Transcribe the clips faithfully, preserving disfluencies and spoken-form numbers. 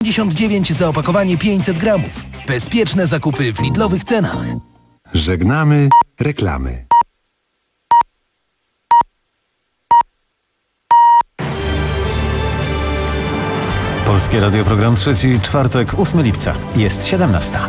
pięćdziesiąt dziewięć za opakowanie pięćset gramów. Bezpieczne zakupy w Lidlowych cenach. Żegnamy reklamy. Polskie Radio, program trzeci, czwartek, ósmego lipca. Jest siedemnasta.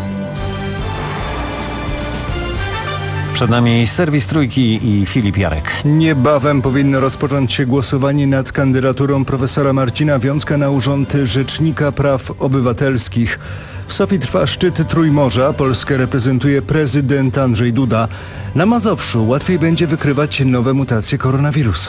Przed nami serwis Trójki i Filip Jarek. Niebawem powinno rozpocząć się głosowanie nad kandydaturą profesora Marcina Wiącka na urząd Rzecznika Praw Obywatelskich. W Sofii trwa szczyt Trójmorza. Polskę reprezentuje prezydent Andrzej Duda. Na Mazowszu łatwiej będzie wykrywać nowe mutacje koronawirusa.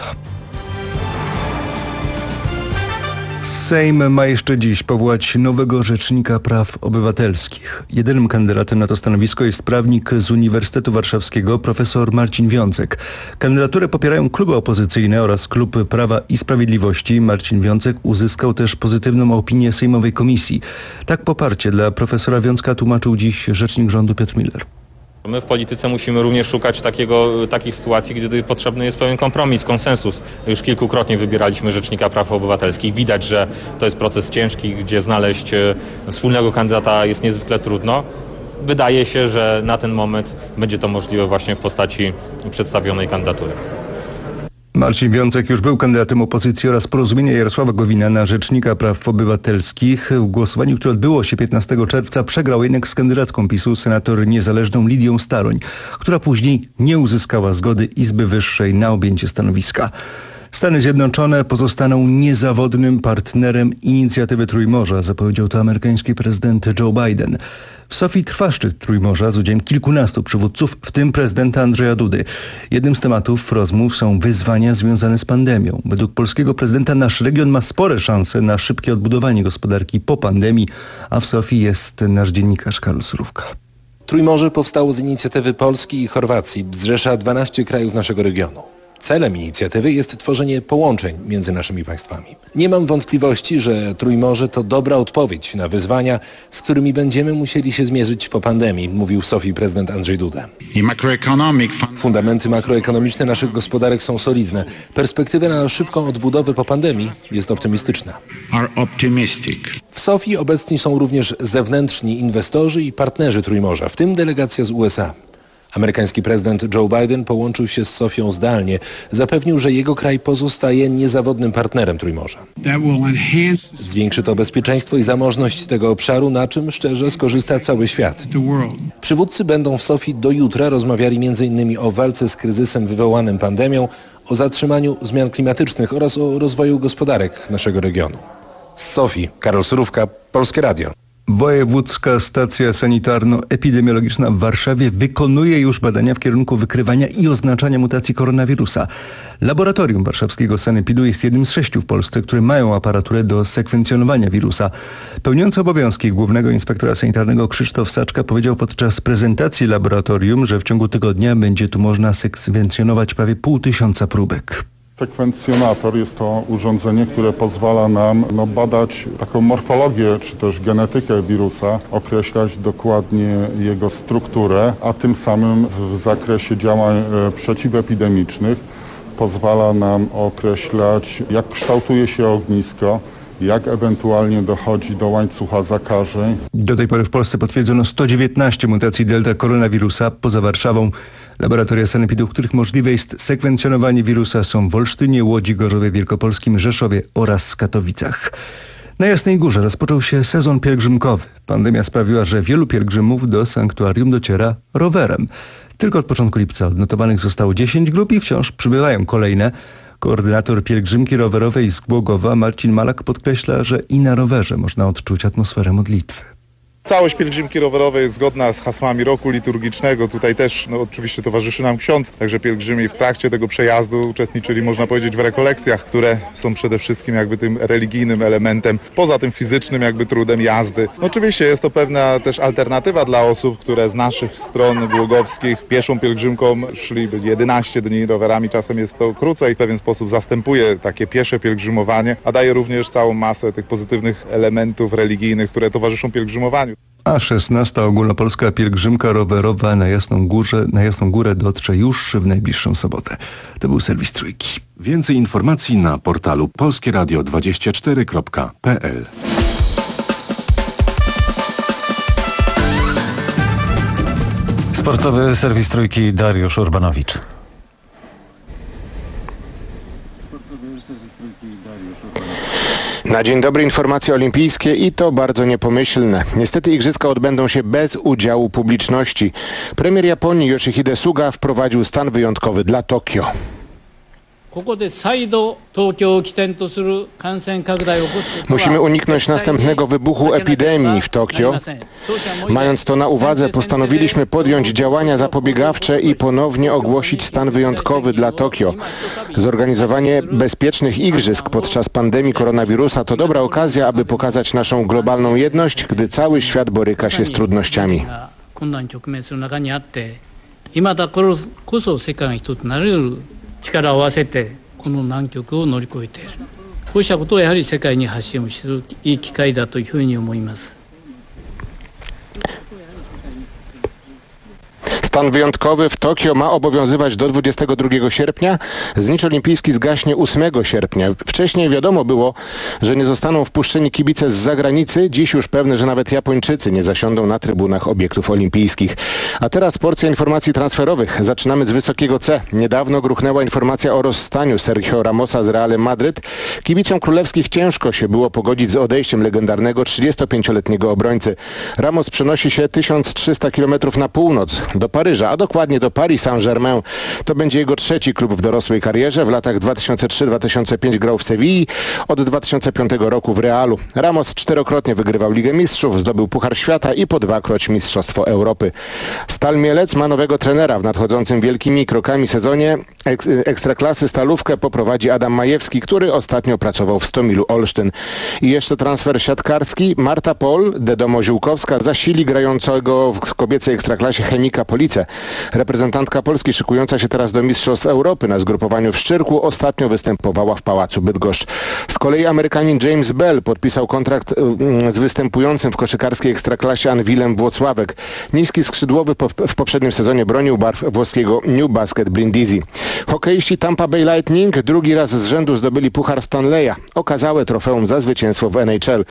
Sejm ma jeszcze dziś powołać nowego Rzecznika Praw Obywatelskich. Jedynym kandydatem na to stanowisko jest prawnik z Uniwersytetu Warszawskiego, profesor Marcin Wiącek. Kandydaturę popierają kluby opozycyjne oraz Klub Prawa i Sprawiedliwości. Marcin Wiącek uzyskał też pozytywną opinię sejmowej komisji. Tak poparcie dla profesora Wiącka tłumaczył dziś rzecznik rządu Piotr Miller. My w polityce musimy również szukać takiego, takich sytuacji, gdy potrzebny jest pewien kompromis, konsensus. Już kilkukrotnie wybieraliśmy Rzecznika Praw Obywatelskich. Widać, że to jest proces ciężki, gdzie znaleźć wspólnego kandydata jest niezwykle trudno. Wydaje się, że na ten moment będzie to możliwe właśnie w postaci przedstawionej kandydatury. Marcin Wiącek już był kandydatem opozycji oraz Porozumienia Jarosława Gowina na Rzecznika Praw Obywatelskich. W głosowaniu, które odbyło się piętnastego czerwca, przegrał jednak z kandydatką PiSu, senator niezależną Lidią Staroń, która później nie uzyskała zgody Izby Wyższej na objęcie stanowiska. Stany Zjednoczone pozostaną niezawodnym partnerem inicjatywy Trójmorza, zapowiedział to amerykański prezydent Joe Biden. W Sofii trwa szczyt Trójmorza z udziałem kilkunastu przywódców, w tym prezydenta Andrzeja Dudy. Jednym z tematów rozmów są wyzwania związane z pandemią. Według polskiego prezydenta nasz region ma spore szanse na szybkie odbudowanie gospodarki po pandemii, a w Sofii jest nasz dziennikarz Karol Surówka. Trójmorze powstało z inicjatywy Polski i Chorwacji. Zrzesza dwanaście krajów naszego regionu. Celem inicjatywy jest tworzenie połączeń między naszymi państwami. Nie mam wątpliwości, że Trójmorze to dobra odpowiedź na wyzwania, z którymi będziemy musieli się zmierzyć po pandemii, mówił w Sofii prezydent Andrzej Duda. Fundamenty makroekonomiczne naszych gospodarek są solidne. Perspektywa na szybką odbudowę po pandemii jest optymistyczna. W Sofii obecni są również zewnętrzni inwestorzy i partnerzy Trójmorza, w tym delegacja z U S A. Amerykański prezydent Joe Biden połączył się z Sofią zdalnie. Zapewnił, że jego kraj pozostaje niezawodnym partnerem Trójmorza. Zwiększy to bezpieczeństwo i zamożność tego obszaru, na czym szczerze skorzysta cały świat. Przywódcy będą w Sofii do jutra rozmawiali między innymi o walce z kryzysem wywołanym pandemią, o zatrzymaniu zmian klimatycznych oraz o rozwoju gospodarek naszego regionu. Z Sofii, Karol Surówka, Polskie Radio. Wojewódzka Stacja Sanitarno-Epidemiologiczna w Warszawie wykonuje już badania w kierunku wykrywania i oznaczania mutacji koronawirusa. Laboratorium warszawskiego Sanepidu jest jednym z sześciu w Polsce, które mają aparaturę do sekwencjonowania wirusa. Pełniący obowiązki głównego inspektora sanitarnego Krzysztof Saczka powiedział podczas prezentacji laboratorium, że w ciągu tygodnia będzie tu można sekwencjonować prawie pół tysiąca próbek. Sekwencjonator jest to urządzenie, które pozwala nam no, badać taką morfologię czy też genetykę wirusa, określać dokładnie jego strukturę, a tym samym w zakresie działań e, przeciwepidemicznych pozwala nam określać, jak kształtuje się ognisko, jak ewentualnie dochodzi do łańcucha zakażeń. Do tej pory w Polsce potwierdzono sto dziewiętnaście mutacji delta koronawirusa. Poza Warszawą laboratoria Sanepidu, w których możliwe jest sekwencjonowanie wirusa, są w Olsztynie, Łodzi, Gorzowie Wielkopolskim, Rzeszowie oraz Katowicach. Na Jasnej Górze rozpoczął się sezon pielgrzymkowy. Pandemia sprawiła, że wielu pielgrzymów do sanktuarium dociera rowerem. Tylko od początku lipca odnotowanych zostało dziesięć grup i wciąż przybywają kolejne. Koordynator pielgrzymki rowerowej z Głogowa Marcin Malak podkreśla, że i na rowerze można odczuć atmosferę modlitwy. Całość pielgrzymki rowerowej jest zgodna z hasłami roku liturgicznego. Tutaj też no, oczywiście towarzyszy nam ksiądz, także pielgrzymi w trakcie tego przejazdu uczestniczyli, można powiedzieć, w rekolekcjach, które są przede wszystkim jakby tym religijnym elementem, poza tym fizycznym jakby trudem jazdy. No, oczywiście jest to pewna też alternatywa dla osób, które z naszych stron głogowskich pieszą pielgrzymką szli jedenaście dni, rowerami czasem jest to krócej, w pewien sposób zastępuje takie piesze pielgrzymowanie, a daje również całą masę tych pozytywnych elementów religijnych, które towarzyszą pielgrzymowaniu. A szesnasta ogólnopolska pielgrzymka rowerowa na Jasną Górę, na Jasną Górę dotrze już w najbliższą sobotę. To był serwis Trójki. Więcej informacji na portalu polskieradio dwadzieścia cztery kropka p l. Sportowy serwis Trójki, Dariusz Urbanowicz. Na dzień dobry informacje olimpijskie i to bardzo niepomyślne. Niestety igrzyska odbędą się bez udziału publiczności. Premier Japonii Yoshihide Suga wprowadził stan wyjątkowy dla Tokio. Musimy uniknąć następnego wybuchu epidemii w Tokio. Mając to na uwadze, postanowiliśmy podjąć działania zapobiegawcze i ponownie ogłosić stan wyjątkowy dla Tokio. Zorganizowanie bezpiecznych igrzysk podczas pandemii koronawirusa to dobra okazja, aby pokazać naszą globalną jedność, gdy cały świat boryka się z trudnościami. 力を合わせてこの難局を乗り越えている。こうしたことをやはり世界に発信をするいい機会だというふうに思います。 Stan wyjątkowy w Tokio ma obowiązywać do dwudziestego drugiego sierpnia. Znicz olimpijski zgaśnie ósmego sierpnia. Wcześniej wiadomo było, że nie zostaną wpuszczeni kibice z zagranicy. Dziś już pewne, że nawet Japończycy nie zasiądą na trybunach obiektów olimpijskich. A teraz porcja informacji transferowych. Zaczynamy z wysokiego C. Niedawno gruchnęła informacja o rozstaniu Sergio Ramosa z Realem Madryt. Kibicom królewskich ciężko się było pogodzić z odejściem legendarnego trzydziestopięcioletniego obrońcy. Ramos przenosi się tysiąc trzysta kilometrów na północ, do Paryża, a dokładnie do Paris Saint-Germain. To będzie jego trzeci klub w dorosłej karierze. W latach dwa tysiące trzeci do dwa tysiące piątego grał w Sewilli, od dwa tysiące piątego roku w Realu. Ramos czterokrotnie wygrywał Ligę Mistrzów, zdobył Puchar Świata i po dwakroć Mistrzostwo Europy. Stal Mielec ma nowego trenera. W nadchodzącym wielkimi krokami sezonie ek- Ekstraklasy Stalówkę poprowadzi Adam Majewski, który ostatnio pracował w Stomilu Olsztyn. I jeszcze transfer siatkarski. Marta Pol, Dedomo Ziółkowska zasili grającego w kobiecej Ekstraklasie Chemika Police. Reprezentantka Polski szykująca się teraz do Mistrzostw Europy na zgrupowaniu w Szczyrku ostatnio występowała w Pałacu Bydgoszcz. Z kolei Amerykanin James Bell podpisał kontrakt z występującym w koszykarskiej Ekstraklasie Anwilem Włocławek. Niski skrzydłowy po, w poprzednim sezonie bronił barw włoskiego New Basket Brindisi. Hokeiści Tampa Bay Lightning drugi raz z rzędu zdobyli Puchar Stanleya. Okazałe trofeum za zwycięstwo w N H L.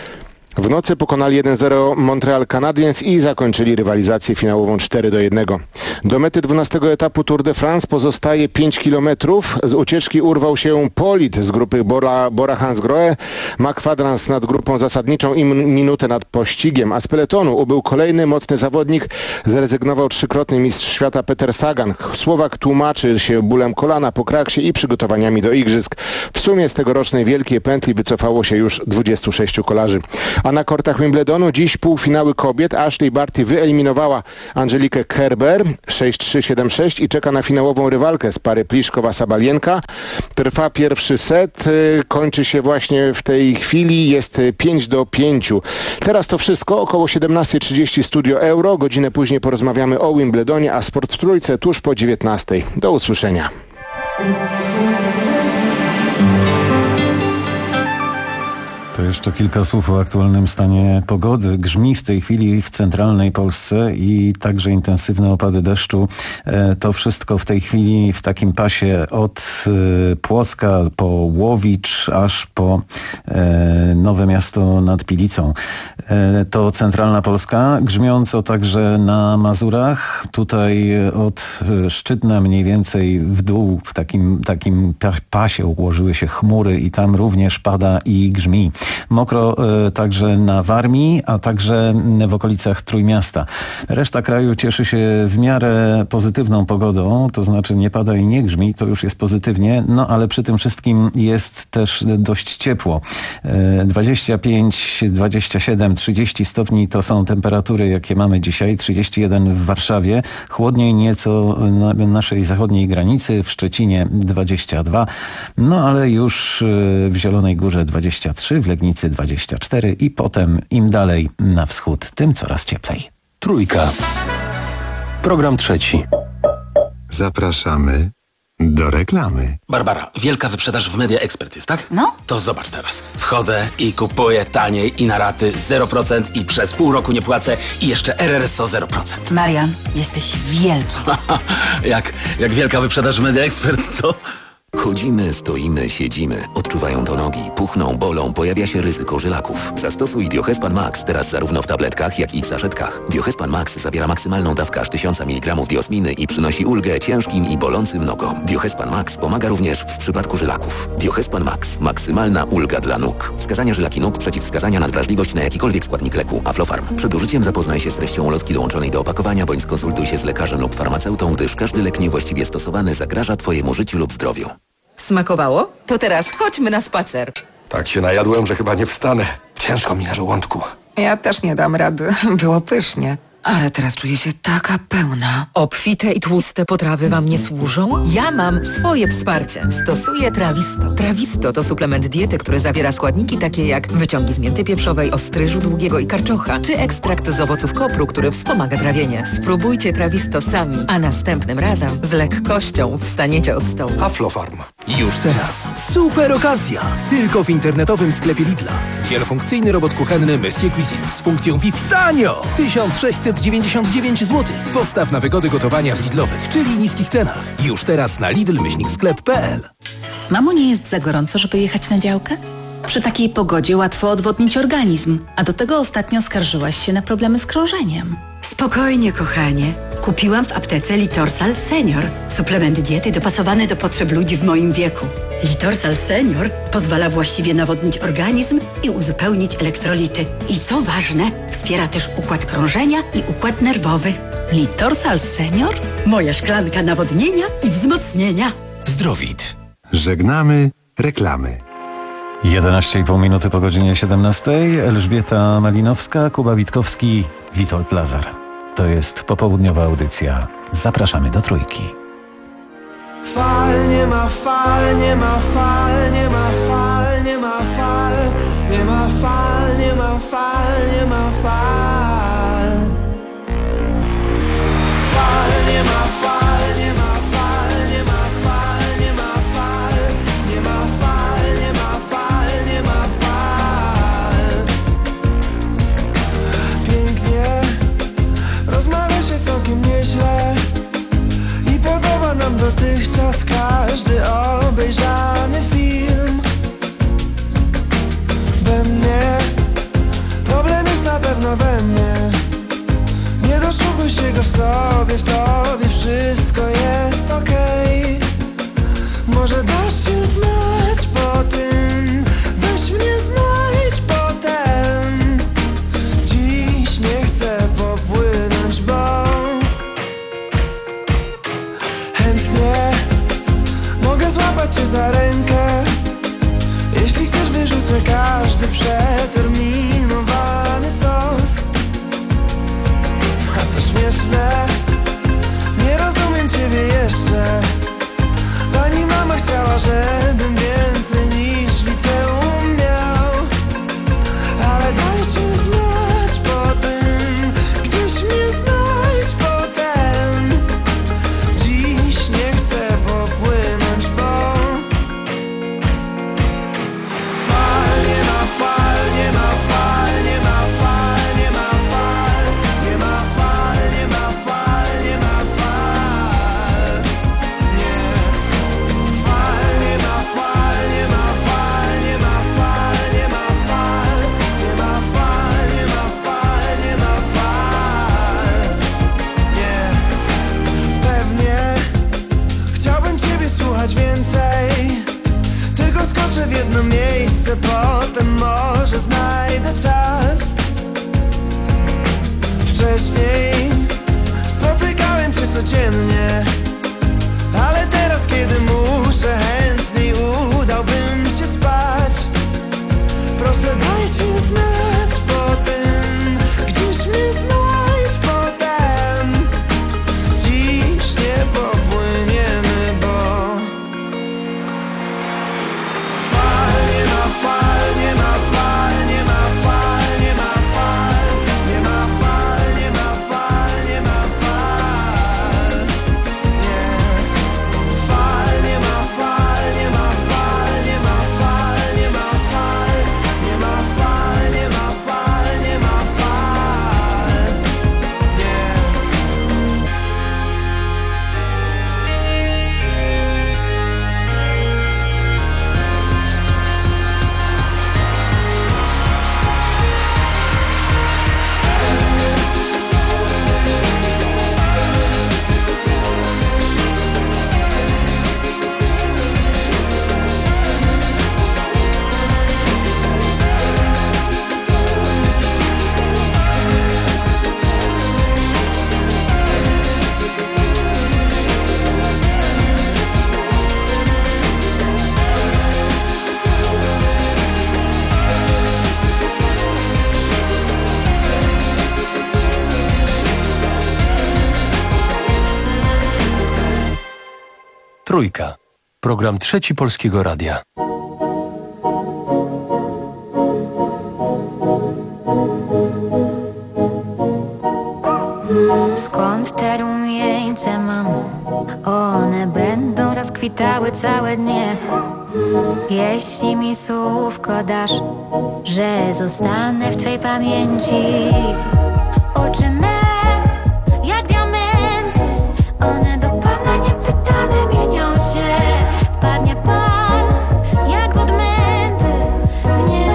W nocy pokonali jeden zero Montreal Canadiens i zakończyli rywalizację finałową cztery do jednego. Do mety dwunastego etapu Tour de France pozostaje pięć kilometrów. Z ucieczki urwał się Polit z grupy Bora, Bora Hansgrohe. ma kwadrans nad grupą zasadniczą i minutę nad pościgiem, a z peletonu ubył kolejny mocny zawodnik. Zrezygnował trzykrotny mistrz świata Peter Sagan. Słowak tłumaczy się bólem kolana po kraksie i przygotowaniami do igrzysk. W sumie z tegorocznej wielkiej pętli wycofało się już dwudziestu sześciu kolarzy. A na kortach Wimbledonu dziś półfinały kobiet. Ashley Barty wyeliminowała Angelikę Kerber sześć trzy siedem sześć i czeka na finałową rywalkę z pary Pliszkowa-Sabalienka. Trwa pierwszy set, kończy się właśnie w tej chwili, jest pięć do pięciu. Teraz to wszystko, około siedemnasta trzydzieści Studio Euro. Godzinę później porozmawiamy o Wimbledonie, a Sport w Trójce tuż po dziewiętnastej. Do usłyszenia. To jeszcze kilka słów o aktualnym stanie pogody. Grzmi w tej chwili w centralnej Polsce i także intensywne opady deszczu. To wszystko w tej chwili w takim pasie od Płocka po Łowicz aż po Nowe Miasto nad Pilicą. To centralna Polska, grzmiąco także na Mazurach. Tutaj od Szczytna mniej więcej w dół w takim, takim pasie ułożyły się chmury i tam również pada i grzmi. Mokro e, także na Warmii, a także w okolicach Trójmiasta. Reszta kraju cieszy się w miarę pozytywną pogodą, to znaczy nie pada i nie grzmi, to już jest pozytywnie, no ale przy tym wszystkim jest też dość ciepło. E, dwadzieścia pięć, dwadzieścia siedem, trzydzieści stopni to są temperatury, jakie mamy dzisiaj, trzydzieści jeden w Warszawie, chłodniej nieco na naszej zachodniej granicy, w Szczecinie dwadzieścia dwa, no ale już w Zielonej Górze dwadzieścia trzy, w Legnicy dwadzieścia cztery i potem im dalej na wschód, tym coraz cieplej. Trójka. Program trzeci. Zapraszamy do reklamy. Barbara, wielka wyprzedaż w Media Expert jest, tak? No. To zobacz teraz. Wchodzę i kupuję taniej i na raty zero procent i przez pół roku nie płacę i jeszcze R R S O zero procent. Marian, jesteś wielki. jak, jak wielka wyprzedaż w Media Expert, co? Chodzimy, stoimy, siedzimy. Odczuwają to nogi, puchną, bolą, pojawia się ryzyko żylaków. Zastosuj Diohespan Max teraz zarówno w tabletkach, jak i w saszetkach. Diohespan Max zawiera maksymalną dawkę aż tysiąc miligramów diosminy i przynosi ulgę ciężkim i bolącym nogom. Diohespan Max pomaga również w przypadku żylaków. Diohespan Max. Maksymalna ulga dla nóg. Wskazania żylaki nóg, przeciwwskazania na wrażliwość na jakikolwiek składnik leku. Aflofarm. Przed użyciem zapoznaj się z treścią ulotki dołączonej do opakowania, bądź skonsultuj się z lekarzem lub farmaceutą, gdyż każdy lek niewłaściwie stosowany zagraża Twojemu życiu lub zdrowiu. Smakowało? To teraz chodźmy na spacer. Tak się najadłem, że chyba nie wstanę. Ciężko mi na żołądku. Ja też nie dam rady. Było pysznie. Ale teraz czuję się taka pełna. Obfite i tłuste potrawy wam nie służą? Ja mam swoje wsparcie. Stosuję Trawisto. Trawisto to suplement diety, który zawiera składniki takie jak wyciągi z mięty pieprzowej, ostryżu długiego i karczocha, czy ekstrakt z owoców kopru, który wspomaga trawienie. Spróbujcie Trawisto sami, a następnym razem z lekkością wstaniecie od stołu. Aflofarm. Już teraz super okazja! Tylko w internetowym sklepie Lidla. Wielofunkcyjny robot kuchenny Monsieur Cuisine z funkcją Wi-Fi. Tanio! tysiąc sześćset dziewięćdziesiąt dziewięć złotych. Postaw na wygody gotowania w Lidlowych, czyli niskich cenach. Już teraz na lidl myślnik sklep kropka p l. Mamo, nie jest za gorąco, żeby jechać na działkę? Przy takiej pogodzie łatwo odwodnić organizm, a do tego ostatnio skarżyłaś się na problemy z krążeniem. Spokojnie, kochanie. Kupiłam w aptece Litorsal Senior. Suplement diety dopasowany do potrzeb ludzi w moim wieku. Litorsal Senior pozwala właściwie nawodnić organizm i uzupełnić elektrolity. I co ważne, wspiera też układ krążenia i układ nerwowy. Litorsal Senior? Moja szklanka nawodnienia i wzmocnienia. Zdrowit. Żegnamy reklamy. jedenaście i pół minuty po godzinie siedemnastej. Elżbieta Malinowska, Kuba Witkowski, Witold Lazar. To jest popołudniowa audycja. Zapraszamy do Trójki. Fal, nie ma fal, nie ma fal, nie ma fal, nie ma fal, nie ma fal, nie ma fal, nie ma fal. Fal, nie ma fal, nie ma fal, nie ma fal, nie ma fal, nie ma fal, nie ma fal, nie ma fal. Pięknie, rozmawia się całkiem nieźle i podoba nam dotychczas każdy obejrzany film. We mnie problem jest na pewno we mnie. Nie doszukuj się go w sobie, w tobie wszystko jest okej. Może dasz się znać po tym, weź mnie znajdź potem. Dziś nie chcę popłynąć, bo chętnie mogę złapać cię za rękę. Jeśli chcesz, wyrzucę każdy przeterminowany sos. A to śmieszne, nie rozumiem ciebie Trójka. Program Trzeci Polskiego Radia. Skąd te rumieńce mam? One będą rozkwitały całe dnie. Jeśli mi słówko dasz, że zostanę w twej pamięci. Oczy me, jak diamenty, one do Pana niepytane mienią się. Wpadnie Pan, jak w odmęty mnie.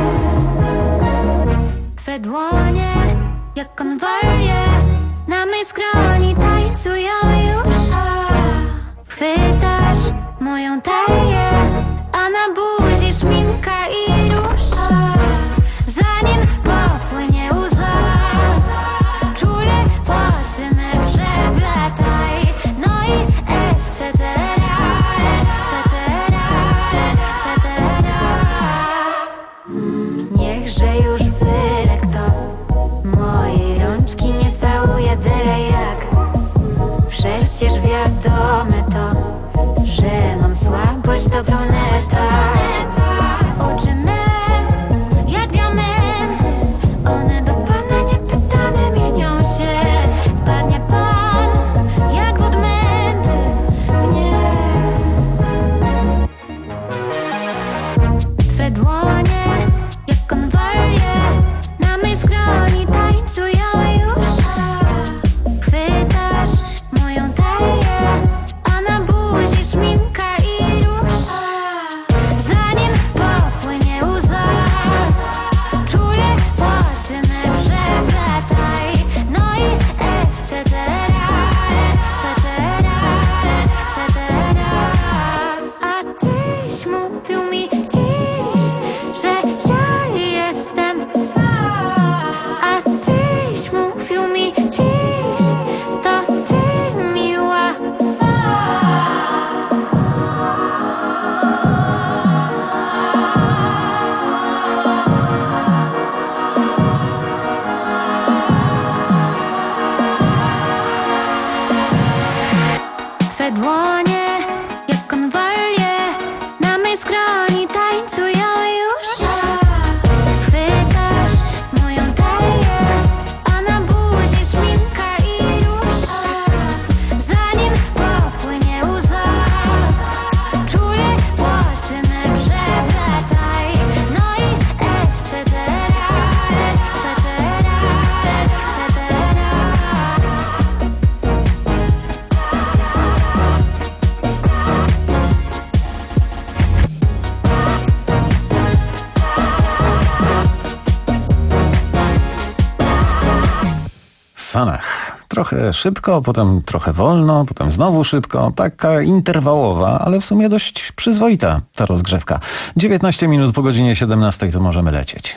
Twe dłonie, jak konwalie, na mej skroni tańcują już. Chwytasz moją talię, a na buzi szminka i róż. Zanim popłynie łza, czule włosy me przepletaj. No i et cetera, et cetera, et cetera. Niechże już byle kto mojej rączki nie całuje, byle jak. Przecież wiadome to, że mam słabość do bruneta. Oczy me, jak diamenty, one do Pana niepytane mienią się. Wpadnie Pan, jak w odmęty mnie. Twe dłonie, jak konwalie, na mej skroni tańcują już. Chwytasz moją talię, a na buzi szminka i róż. Zanim popłynie łza, czule włosy me przepletaj. No i et cetera, et cetera, et cetera. A tyś mówił mi dziś, że ja jestem. A tyś mówił mi dziś, to ty miła. Twe dłonie, jak konwalie, na mej skroni tańcują już. Chwytasz moją talię, a na buzi szminka i róż. Zanim popłynie łza, czule włosy me przepletaj. No i et cetera, et cetera, et cetera. Sanach. Trochę szybko, potem trochę wolno, potem znowu szybko. Taka interwałowa, ale w sumie dość przyzwoita ta rozgrzewka. dziewiętnaście minut po godzinie siedemnastej to możemy lecieć.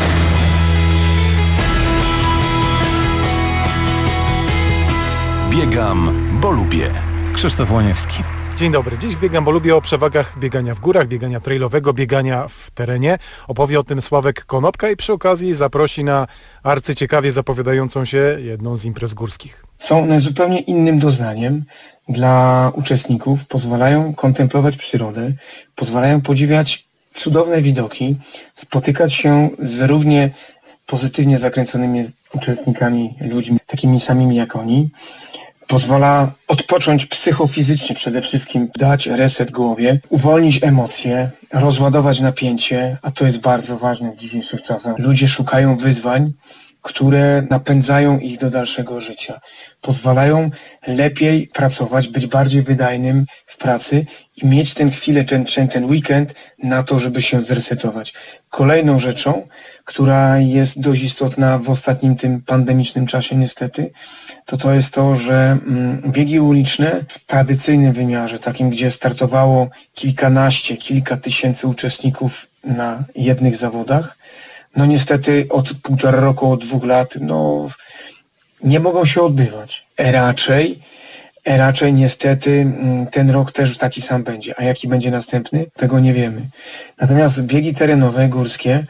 Biegam, bo lubię. Krzysztof Łoniewski. Dzień dobry. Dziś w Biegam, bo lubię o przewagach biegania w górach, biegania trailowego, biegania w terenie. Opowie o tym Sławek Konopka i przy okazji zaprosi na arcyciekawie zapowiadającą się jedną z imprez górskich. Są one zupełnie innym doznaniem dla uczestników, pozwalają kontemplować przyrodę, pozwalają podziwiać cudowne widoki, spotykać się z równie pozytywnie zakręconymi uczestnikami, ludźmi takimi samymi jak oni. Pozwala odpocząć psychofizycznie przede wszystkim, dać reset głowie, uwolnić emocje, rozładować napięcie, a to jest bardzo ważne w dzisiejszych czasach. Ludzie szukają wyzwań, które napędzają ich do dalszego życia. Pozwalają lepiej pracować, być bardziej wydajnym w pracy i mieć tę chwilę, ten, ten weekend na to, żeby się zresetować. Kolejną rzeczą, która jest dość istotna w ostatnim tym pandemicznym czasie niestety, to to jest to, że biegi uliczne w tradycyjnym wymiarze, takim gdzie startowało kilkanaście, kilka tysięcy uczestników na jednych zawodach, no niestety od półtora roku, od dwóch lat, no nie mogą się odbywać. Raczej, raczej niestety ten rok też taki sam będzie. A jaki będzie następny? Tego nie wiemy. Natomiast biegi terenowe, górskie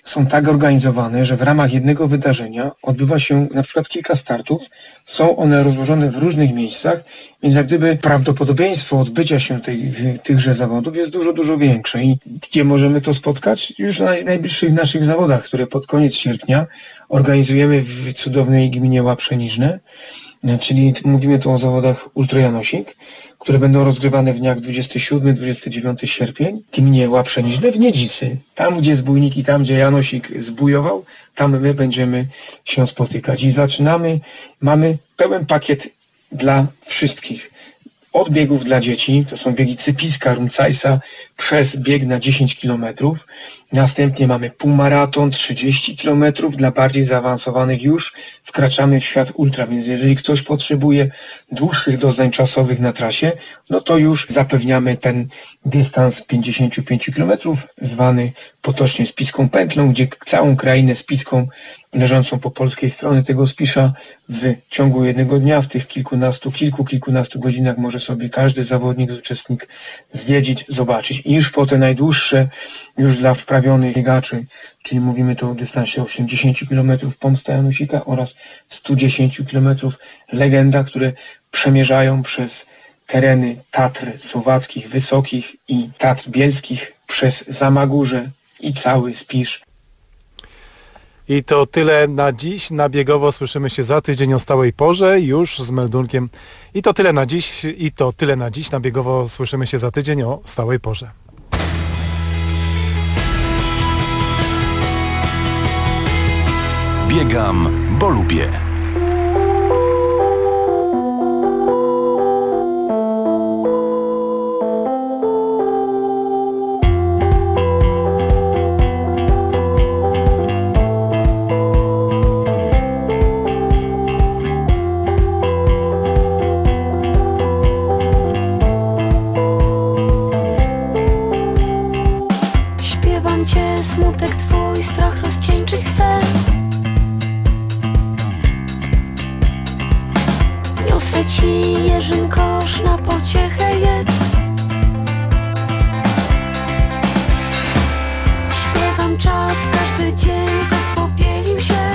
są tak organizowane, że w ramach jednego wydarzenia odbywa się na przykład kilka startów, są one rozłożone w różnych miejscach, więc jak gdyby prawdopodobieństwo odbycia się tej, tychże zawodów jest dużo, dużo większe. I gdzie możemy to spotkać? Już na najbliższych naszych zawodach, które pod koniec sierpnia organizujemy w cudownej gminie Łaprzeniżne, czyli mówimy tu o zawodach Ultra Janosik, które będą rozgrywane w dniach dwudziestego siódmego do dwudziestego dziewiątego sierpień w gminie Łaprzeniżne w Niedzicy. Tam, gdzie zbójniki, tam, gdzie Janosik zbójował, tam my będziemy się spotykać. I zaczynamy, mamy pełen pakiet dla wszystkich. Od biegów dla dzieci, to są biegi Cypiska, Rumcajsa, przez bieg na dziesięć kilometrów. Następnie mamy półmaraton, trzydzieści kilometrów. Dla bardziej zaawansowanych już wkraczamy w świat ultra, więc jeżeli ktoś potrzebuje dłuższych doznań czasowych na trasie, no to już zapewniamy ten dystans pięćdziesiąt pięć kilometrów, zwany potocznie Spiską Pętlą, gdzie całą krainę spiską leżącą po polskiej stronie tego Spisza w ciągu jednego dnia, w tych kilkunastu, kilku, kilkunastu godzinach może sobie każdy zawodnik, uczestnik zwiedzić, zobaczyć. I już po te najdłuższe, już dla wprawionych biegaczy, czyli mówimy tu o dystansie osiemdziesiąt kilometrów Pomsta Janusika oraz sto dziesięć kilometrów Legenda, które przemierzają przez tereny Tatr słowackich, wysokich i Tatr bielskich, przez Zamagórze i cały Spisz. I to tyle na dziś. Na Biegowo słyszymy się za tydzień o stałej porze, już z meldunkiem. I to tyle na dziś. I to tyle na dziś. Na Biegowo słyszymy się za tydzień o stałej porze. Biegam, bo lubię. Śpiewam cię, smutek twój, strach rozcieńczyć chcę. Niosę ci jeżyn kosz, na pociechę jedz. Śpiewam czas, każdy dzień, co spopielił się.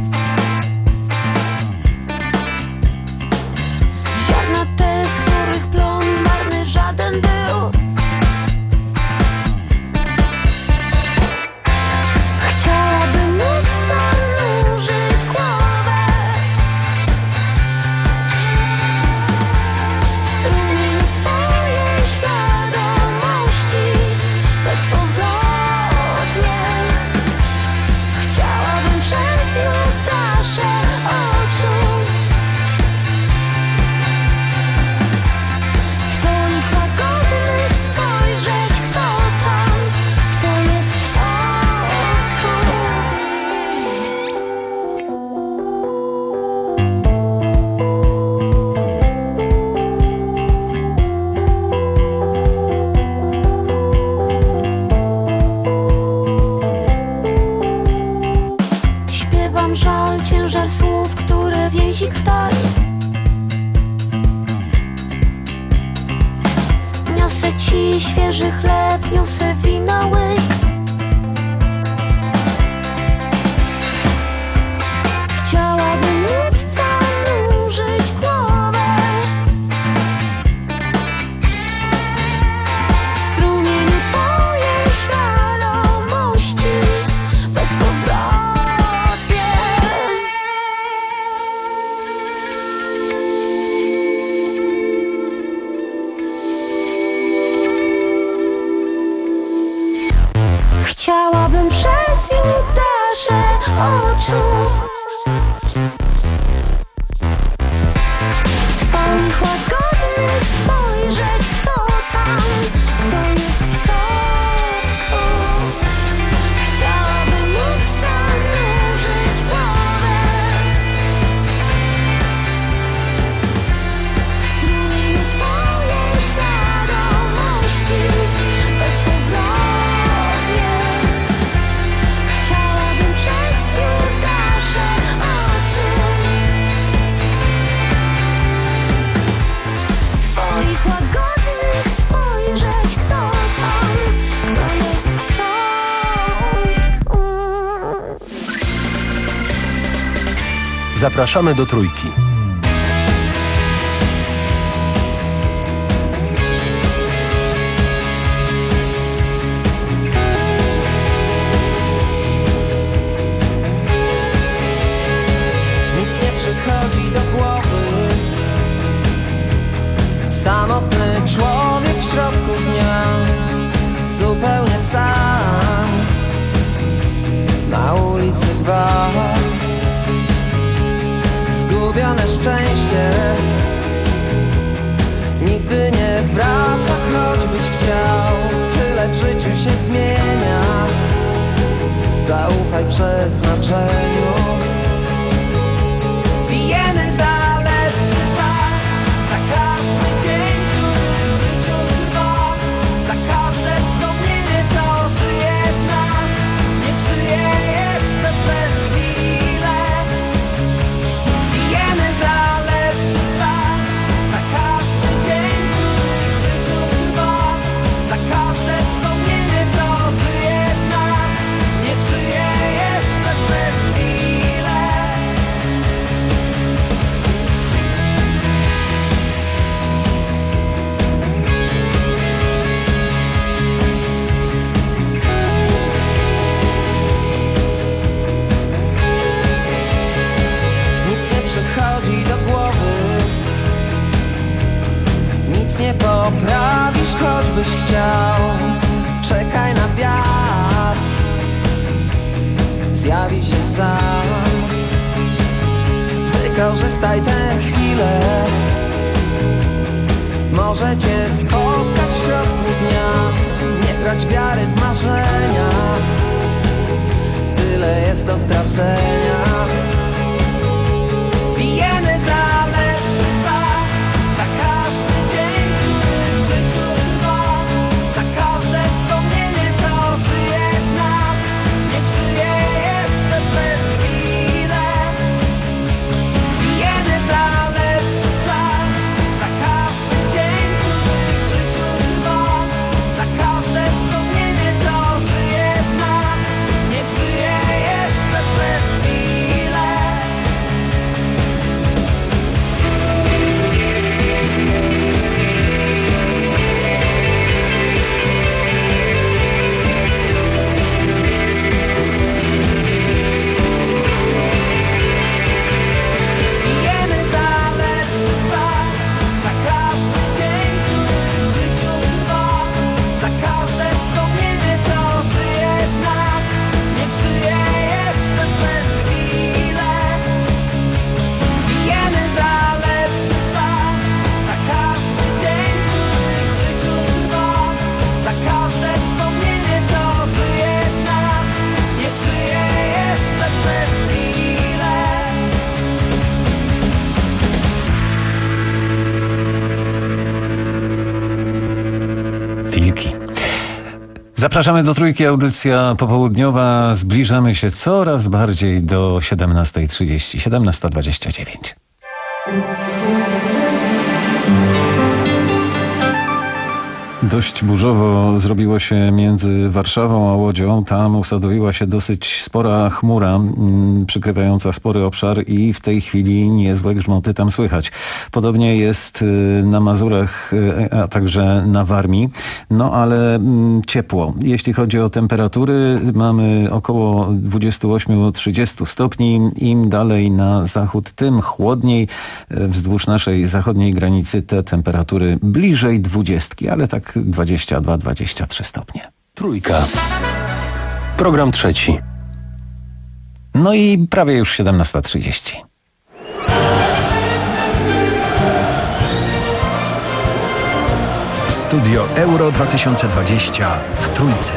Ziarna te, z których plon marny żaden był. Chciałabym móc zanurzyć głowę w strumieniu twojej świadomości bezpowrotnie. Chciałabym przez Judasze oczu twoich łagodnych spojrzeć, kto tam, kto jest w środku. Śpiewam żal, ciężar słów, które więzi krtani. Niosę ci świeży chleb, niosę wina łyk. Chciałabym móc zanurzyć głowę w strumieniu twojej świadomości bezpowrotnie. Zapraszamy do Trójki. Nic nie przychodzi do głowy. Samotny człowiek w środku dnia, zupełnie sam. Na ulicy gwar, zgubione szczęście nigdy nie wraca, choćbyś chciał. Tyle w życiu się zmienia, zaufaj przeznaczeniu. Pijemy za lepszy czas, za każdy dzień, który w życiu trwa, za każde wspomnienie, co żyje w nas, niech żyje jeszcze przez chwilę. Pijemy za lepszy czas, za każdy dzień, który w życiu trwa, za każde wspomnienie, co żyje w nas, niech żyje jeszcze przez chwilę. Nic nie przychodzi do głowy, nic nie poprawisz, choćbyś chciał. Czekaj na wiatr, zjawi się sam. Wykorzystaj tę chwilę, może cię spotkać w środku dnia. Nie trać wiary w marzenia, tyle jest do stracenia. Pijemy za lepszy czas, za każdy dzień, który w życiu trwa, za każde wspomnienie, co żyje w nas, niech żyje jeszcze przez chwilę. Pijemy za lepszy czas, za każdy dzień, który w życiu trwa, za każde wspomnienie, co żyje w nas, niech żyje jeszcze przez chwilę. Pijemy za lepszy czas, za każdy dzień, który w życiu trwa, za każde wspomnienie, co żyje w nas, niech żyje jeszcze przez chwilę. Pijemy za lepszy czas, za każdy dzień, który w życiu trwa, za każde wspomnienie, co żyje w nas, niech żyje jeszcze przez chwilę. Wilki. Zapraszamy do Trójki, audycja popołudniowa. Zbliżamy się coraz bardziej do siedemnasta trzydzieści, siedemnasta dwadzieścia dziewięć. Dość burzowo zrobiło się między Warszawą a Łodzią. Tam usadowiła się dosyć spora chmura m, przykrywająca spory obszar i w tej chwili niezłe grzmoty tam słychać. Podobnie jest y, na Mazurach, y, a także na Warmii. No ale m, ciepło. Jeśli chodzi o temperatury, mamy około dwadzieścia osiem do trzydziestu stopni. Im dalej na zachód, tym chłodniej. Y, wzdłuż naszej zachodniej granicy te temperatury bliżej dwudziestki, ale tak dwadzieścia dwa do dwudziestu trzech stopni. Trójka. Program trzeci. No i prawie już siedemnasta trzydzieści. Studio Euro dwa tysiące dwadzieścia w Trójce.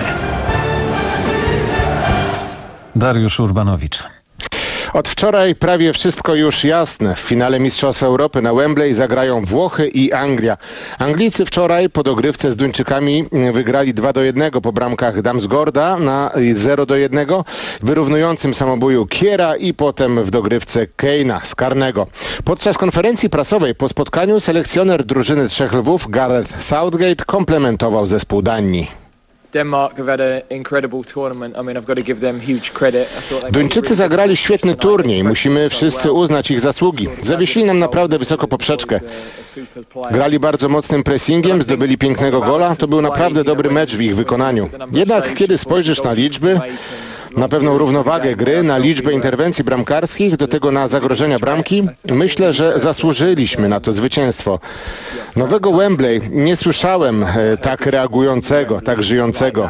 Dariusz Urbanowicz. Od wczoraj prawie wszystko już jasne. W finale Mistrzostw Europy na Wembley zagrają Włochy i Anglia. Anglicy wczoraj po dogrywce z Duńczykami wygrali dwa do jednego po bramkach Damsgaarda na zero do jednego, wyrównującym samobuju Kiera i potem w dogrywce Kane'a z karnego. Podczas konferencji prasowej po spotkaniu selekcjoner drużyny Trzech Lwów Gareth Southgate komplementował zespół Danii. Duńczycy zagrali świetny turniej. Musimy wszyscy uznać ich zasługi. Zawiesili nam naprawdę wysoko poprzeczkę. Grali bardzo mocnym pressingiem, zdobyli pięknego gola. To był naprawdę dobry mecz w ich wykonaniu. Jednak kiedy spojrzysz na liczby, na pewną równowagę gry, na liczbę interwencji bramkarskich, do tego na zagrożenia bramki, myślę, że zasłużyliśmy na to zwycięstwo. Nowego Wembley nie słyszałem e, tak reagującego, tak żyjącego.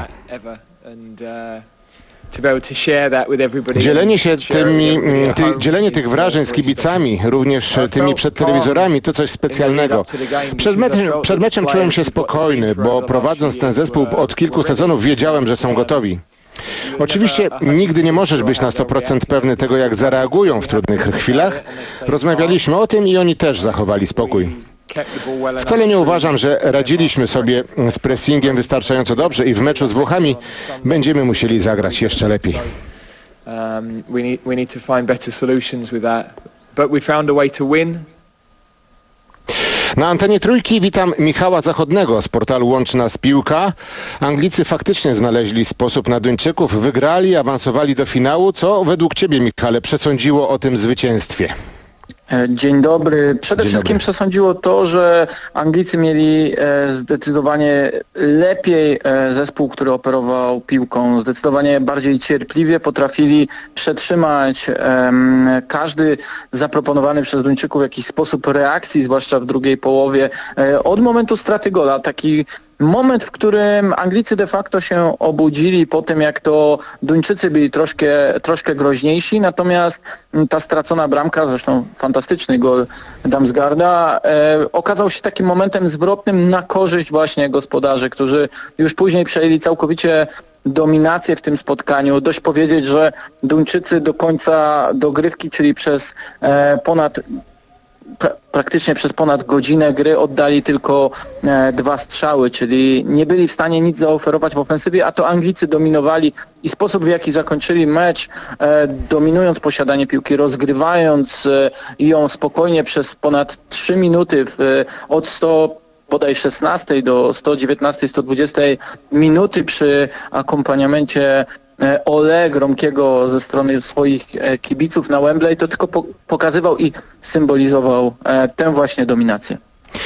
Dzielenie się tymi, ty, dzielenie tych wrażeń z kibicami, również tymi przed telewizorami, to coś specjalnego. Przed meczem, przed meczem czułem się spokojny, bo prowadząc ten zespół od kilku sezonów wiedziałem, że są gotowi. Oczywiście nigdy nie możesz być na sto procent pewny tego, jak zareagują w trudnych chwilach. Rozmawialiśmy o tym i oni też zachowali spokój. Wcale nie uważam, że radziliśmy sobie z pressingiem wystarczająco dobrze i w meczu z Włochami będziemy musieli zagrać jeszcze lepiej. Na antenie Trójki witam Michała Zachodnego z portalu Łączy Nas Piłka. Anglicy faktycznie znaleźli sposób na Duńczyków, wygrali, awansowali do finału. Co według Ciebie, Michale, przesądziło o tym zwycięstwie? Dzień dobry. Przede Dzień wszystkim dobry. przesądziło to, że Anglicy mieli e, zdecydowanie lepiej e, zespół, który operował piłką, zdecydowanie bardziej cierpliwie potrafili przetrzymać e, każdy zaproponowany przez Duńczyków jakiś sposób reakcji, zwłaszcza w drugiej połowie, e, od momentu straty gola. Taki moment, w którym Anglicy de facto się obudzili po tym, jak to Duńczycy byli troszkę, troszkę groźniejsi, natomiast ta stracona bramka, zresztą fantastyczny gol Damsgaarda, e, okazał się takim momentem zwrotnym na korzyść właśnie gospodarzy, którzy już później przejęli całkowicie dominację w tym spotkaniu. Dość powiedzieć, że Duńczycy do końca dogrywki, czyli przez e, ponad pra- praktycznie przez ponad godzinę gry oddali tylko e, dwa strzały, czyli nie byli w stanie nic zaoferować w ofensywie, a to Anglicy dominowali i sposób, w jaki zakończyli mecz, e, dominując posiadanie piłki, rozgrywając e, ją spokojnie przez ponad trzy minuty w, e, od sto bodaj szesnastej do sto dziewiętnastej, sto dwudziestej minuty przy akompaniamencie Ole Gromkiego ze strony swoich kibiców na Wembley, to tylko po- pokazywał i symbolizował e, tę właśnie dominację.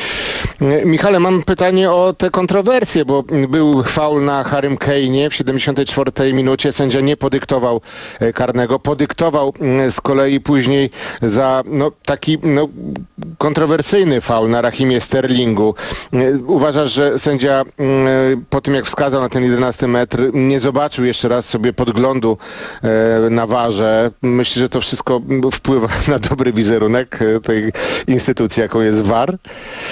Michale, mam pytanie o te kontrowersje, bo był faul na Harrym Kane'ie w siedemdziesiątej czwartej minucie. Sędzia nie podyktował karnego. Podyktował z kolei później za no, taki no, kontrowersyjny faul na Rahimie Sterlingu. Uważasz, że sędzia po tym, jak wskazał na ten jedenasty metr, nie zobaczył jeszcze raz sobie podglądu na warze? Myślę, że to wszystko wpływa na dobry wizerunek tej instytucji, jaką jest V A R?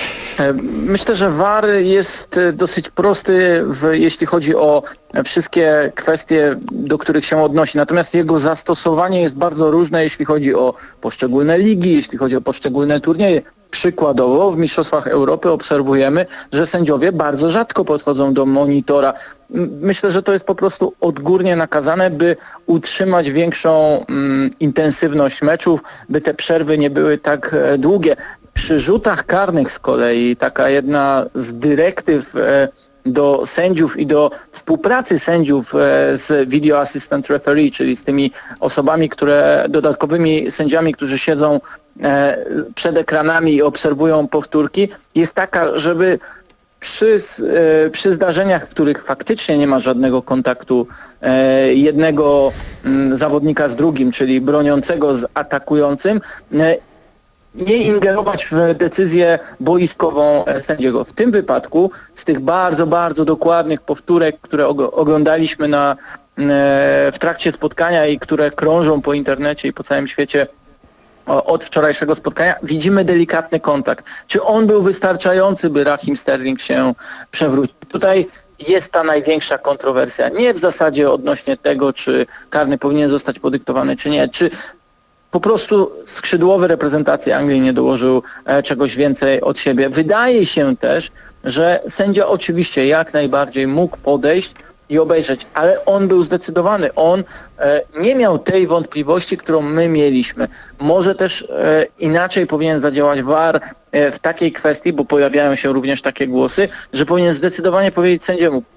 Myślę, że V A R jest dosyć prosty, w, jeśli chodzi o wszystkie kwestie, do których się odnosi. Natomiast jego zastosowanie jest bardzo różne, jeśli chodzi o poszczególne ligi, jeśli chodzi o poszczególne turnieje. Przykładowo w Mistrzostwach Europy obserwujemy, że sędziowie bardzo rzadko podchodzą do monitora. Myślę, że to jest po prostu odgórnie nakazane, by utrzymać większą mm, intensywność meczów, by te przerwy nie były tak e, długie. Przy rzutach karnych z kolei taka jedna z dyrektyw e, do sędziów i do współpracy sędziów e, z Video Assistant Referee, czyli z tymi osobami, które dodatkowymi sędziami, którzy siedzą e, przed ekranami i obserwują powtórki, jest taka, żeby przy, e, przy zdarzeniach, w których faktycznie nie ma żadnego kontaktu e, jednego m, zawodnika z drugim, czyli broniącego z atakującym, e, nie ingerować w decyzję boiskową sędziego. W tym wypadku z tych bardzo, bardzo dokładnych powtórek, które oglądaliśmy na, w trakcie spotkania i które krążą po internecie i po całym świecie od wczorajszego spotkania, widzimy delikatny kontakt. Czy on był wystarczający, by Raheem Sterling się przewrócił? Tutaj jest ta największa kontrowersja. Nie w zasadzie odnośnie tego, czy karny powinien zostać podyktowany, czy nie, czy po prostu skrzydłowy reprezentacji Anglii nie dołożył e, czegoś więcej od siebie. Wydaje się też, że sędzia oczywiście jak najbardziej mógł podejść i obejrzeć, ale on był zdecydowany. On e, nie miał tej wątpliwości, którą my mieliśmy. Może też e, inaczej powinien zadziałać V A R w takiej kwestii, bo pojawiają się również takie głosy, że powinien zdecydowanie powiedzieć sędziemu: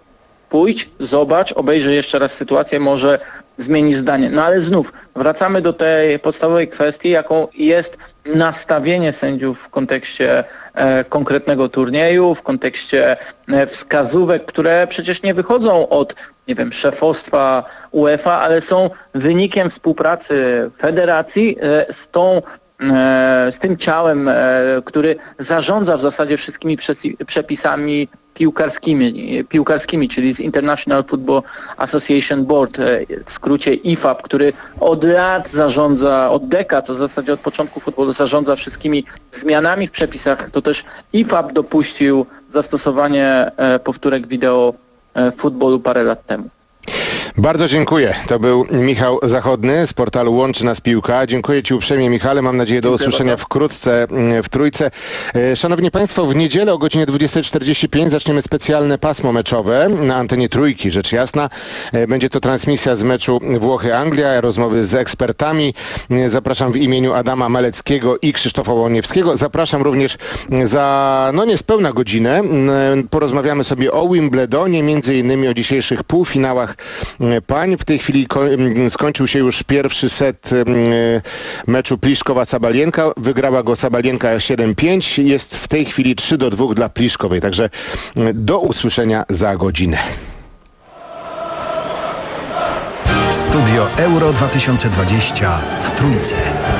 pójdź, zobacz, obejrzyj jeszcze raz sytuację, może zmienisz zdanie. No ale znów wracamy do tej podstawowej kwestii, jaką jest nastawienie sędziów w kontekście e, konkretnego turnieju, w kontekście e, wskazówek, które przecież nie wychodzą od, nie wiem, szefostwa UEFA, ale są wynikiem współpracy federacji e, z tą z tym ciałem, który zarządza w zasadzie wszystkimi przepisami piłkarskimi, piłkarskimi, czyli z International Football Association Board, w skrócie I F A B, który od lat zarządza, od dekad, to w zasadzie od początku futbolu zarządza wszystkimi zmianami w przepisach. To też I F A B dopuścił zastosowanie powtórek wideo w futbolu parę lat temu. Bardzo dziękuję. To był Michał Zachodny z portalu Łączy Nas Piłka. Dziękuję Ci uprzejmie, Michale. Mam nadzieję do dziękuję usłyszenia bardzo. Wkrótce w Trójce. Szanowni Państwo, w niedzielę o godzinie dwudziesta czterdzieści pięć zaczniemy specjalne pasmo meczowe na antenie Trójki, rzecz jasna. Będzie to transmisja z meczu Włochy-Anglia, rozmowy z ekspertami. Zapraszam w imieniu Adama Maleckiego i Krzysztofa Łoniewskiego. Zapraszam również za, no niespełna godzinę. Porozmawiamy sobie o Wimbledonie, między innymi o dzisiejszych półfinałach pań. W tej chwili skończył się już pierwszy set meczu Pliszkowa-Sabalienka. Wygrała go Sabalienka siedem pięć. Jest w tej chwili trzy do dwóch dla Pliszkowej. Także do usłyszenia za godzinę. Studio Euro dwa tysiące dwadzieścia w Trójce.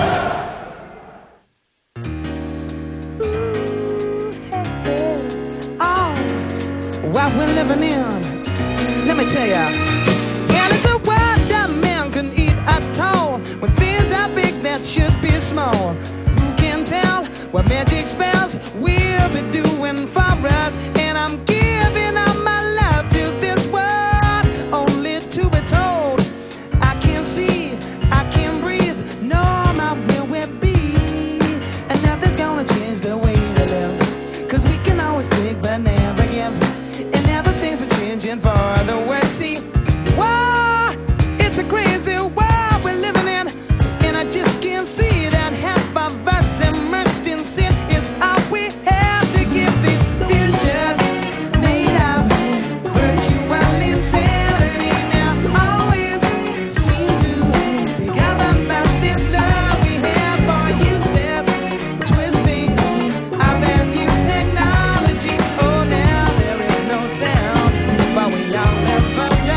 Oh, what we're living in. Let me tell ya. And it's a world that man can eat at all. When things are big that should be small. Who can tell what magic spells we'll be doing for us? And I'm giving up my love to this world, only to be told I can't see, I can't breathe, no, my will will be. And nothing's gonna change the way we live, 'cause we can always take but never give. And never things are changing for the worse. See, whoa, it's a crazy world we're living in, and I just can't see that half of us immersed in sin is all we have to give these futures made of virtual insanity. Now always seem to be governed by this love we have for useless twisting of that new technology. Oh, now there is no sound, but we all have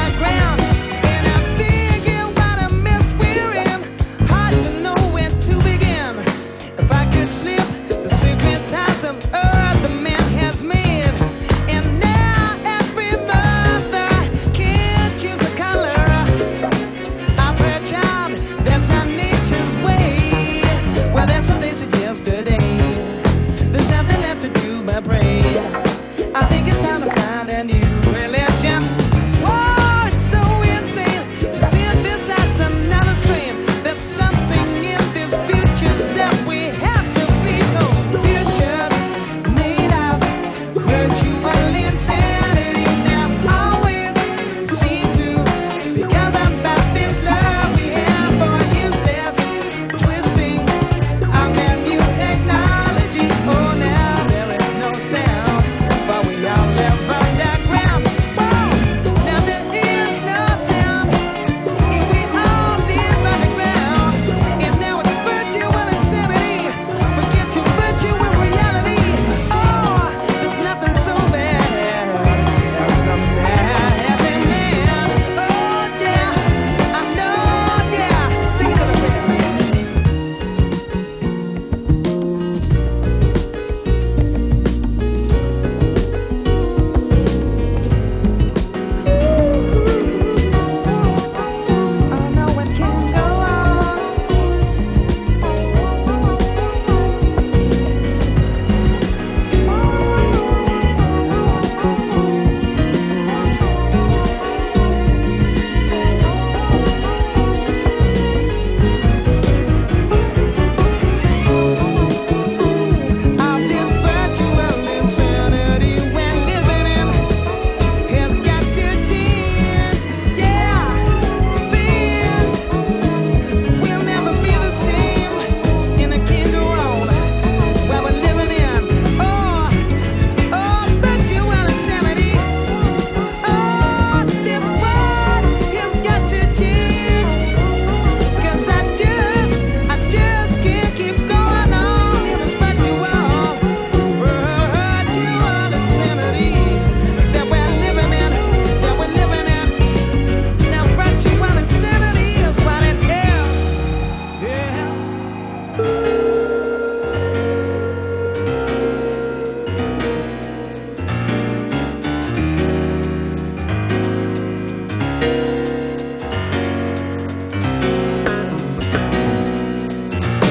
ground. And I figure what a mess we're in, hard to know where to be.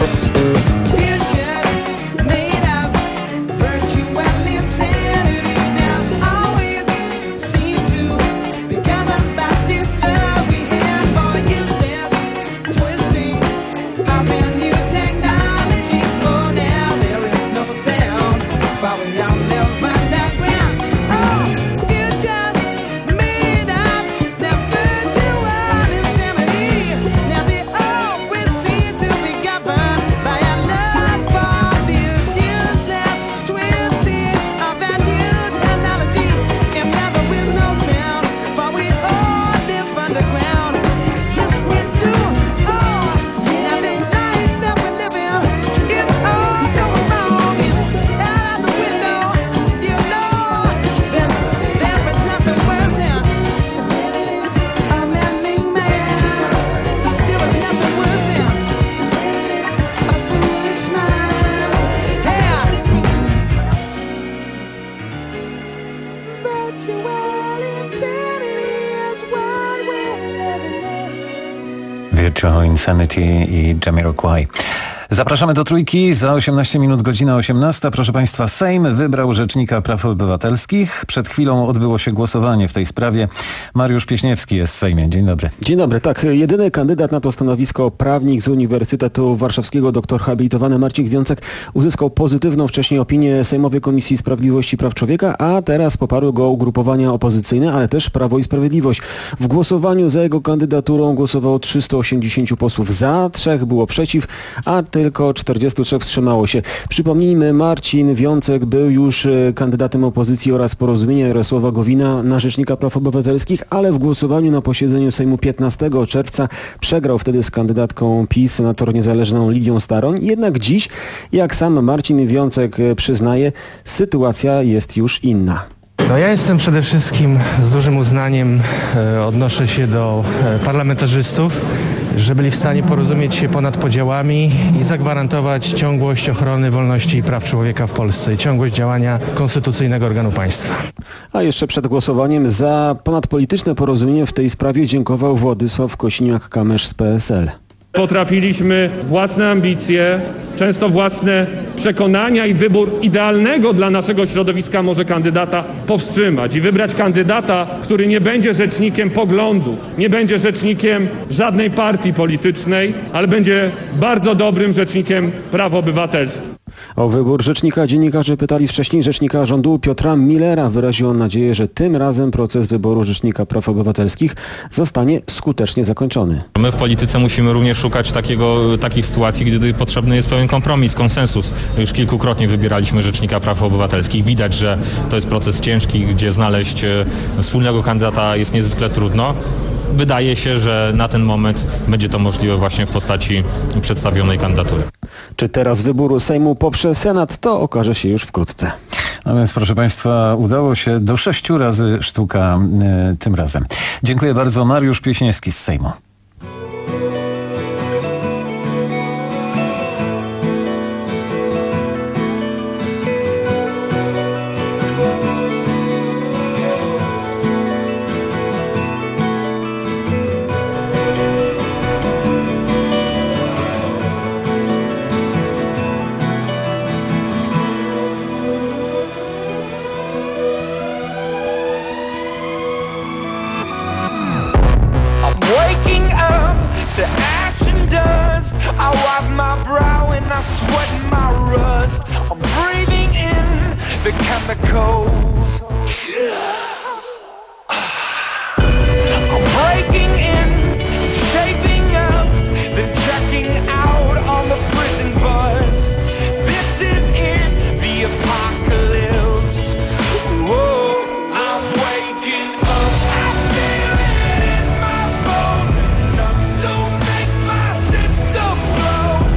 Virtual Insanity i Jamiroquai. Zapraszamy do Trójki. Za osiemnaście minut, godzina osiemnasta. Proszę Państwa, Sejm wybrał Rzecznika Praw Obywatelskich. Przed chwilą odbyło się głosowanie w tej sprawie. Mariusz Pieśniewski jest w Sejmie. Dzień dobry. Dzień dobry. Tak, jedyny kandydat na to stanowisko, prawnik z Uniwersytetu Warszawskiego, doktor habilitowany Marcin Wiącek, uzyskał pozytywną wcześniej opinię Sejmowej Komisji Sprawiedliwości i Praw Człowieka, a teraz poparły go ugrupowania opozycyjne, ale też Prawo i Sprawiedliwość. W głosowaniu za jego kandydaturą głosowało trzysta osiemdziesięciu posłów za, trzech było przeciw, a tylko czterdziestu trzech wstrzymało się. Przypomnijmy, Marcin Wiącek był już kandydatem opozycji oraz Porozumienia Jarosława Gowina na Rzecznika Praw Obywatelskich, ale w głosowaniu na posiedzeniu Sejmu piętnastego czerwca przegrał wtedy z kandydatką PiS, senator niezależną Lidią Staroń. Jednak dziś, jak sam Marcin Wiącek przyznaje, sytuacja jest już inna. No ja jestem przede wszystkim z dużym uznaniem, e, odnoszę się do e, parlamentarzystów, że byli w stanie porozumieć się ponad podziałami i zagwarantować ciągłość ochrony wolności i praw człowieka w Polsce i ciągłość działania konstytucyjnego organu państwa. A jeszcze przed głosowaniem za ponadpolityczne porozumienie w tej sprawie dziękował Władysław Kosiniak-Kamysz z P S L. Potrafiliśmy własne ambicje, często własne przekonania i wybór idealnego dla naszego środowiska może kandydata powstrzymać i wybrać kandydata, który nie będzie rzecznikiem poglądów, nie będzie rzecznikiem żadnej partii politycznej, ale będzie bardzo dobrym rzecznikiem praw obywatelskich. O wybór rzecznika dziennikarze pytali wcześniej rzecznika rządu Piotra Millera. Wyraził on nadzieję, że tym razem proces wyboru Rzecznika Praw Obywatelskich zostanie skutecznie zakończony. My w polityce musimy również szukać takiego, takich sytuacji, gdy potrzebny jest pewien kompromis, konsensus. Już kilkukrotnie wybieraliśmy Rzecznika Praw Obywatelskich. Widać, że to jest proces ciężki, gdzie znaleźć wspólnego kandydata jest niezwykle trudno. Wydaje się, że na ten moment będzie to możliwe właśnie w postaci przedstawionej kandydatury. Czy teraz wybór Sejmu poprze Senat, to okaże się już wkrótce. A więc, proszę Państwa, udało się do sześciu razy sztuka y, tym razem. Dziękuję bardzo. Mariusz Pieśniewski z Sejmu.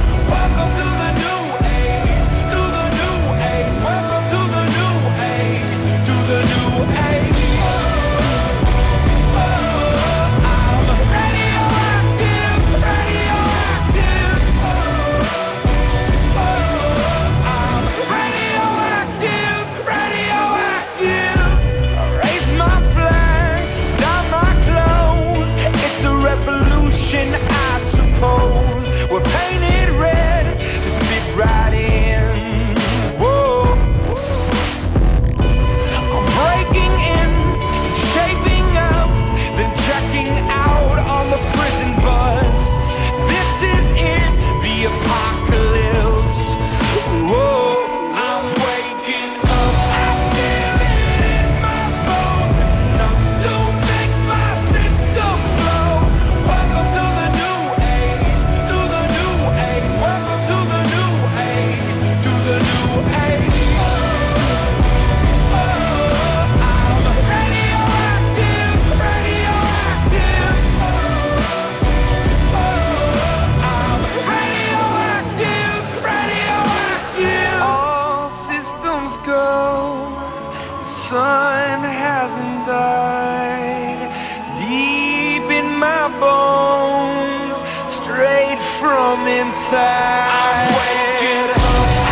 Welcome to the new age. inside. I'm waking up.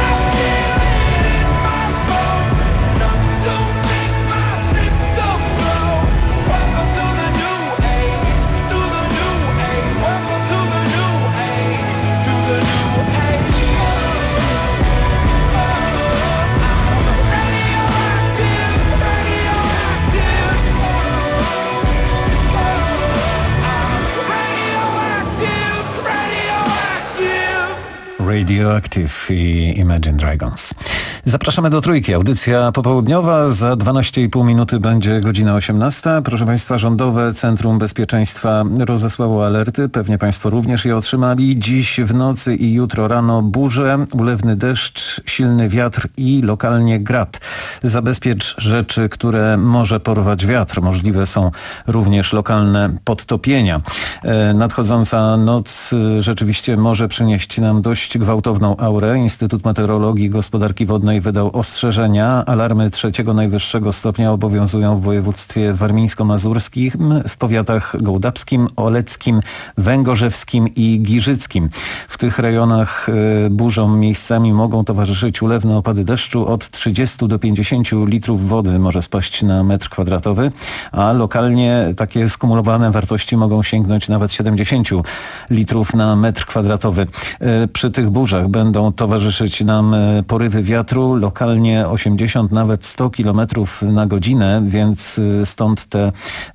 Radioactive i Imagine Dragons. Zapraszamy do Trójki. Audycja popołudniowa. Za dwanaście i pół minuty będzie godzina osiemnasta. Proszę Państwa, Rządowe Centrum Bezpieczeństwa rozesłało alerty. Pewnie Państwo również je otrzymali. Dziś w nocy i jutro rano burze, ulewny deszcz, silny wiatr i lokalnie grad. Zabezpiecz rzeczy, które może porwać wiatr. Możliwe są również lokalne podtopienia. Nadchodząca noc rzeczywiście może przynieść nam dość gwałtowną aurę. Instytut Meteorologii i Gospodarki Wodnej wydał ostrzeżenia. Alarmy trzeciego najwyższego stopnia obowiązują w województwie warmińsko-mazurskim, w powiatach gołdapskim, oleckim, węgorzewskim i giżyckim. W tych rejonach burzom miejscami mogą towarzyszyć ulewne opady deszczu. Od trzydziestu do pięćdziesięciu litrów wody może spaść na metr kwadratowy, a lokalnie takie skumulowane wartości mogą sięgnąć nawet siedemdziesięciu litrów na metr kwadratowy. Przy tych burzach będą towarzyszyć nam porywy wiatru, lokalnie osiemdziesiąt, nawet sto kilometrów na godzinę, więc stąd te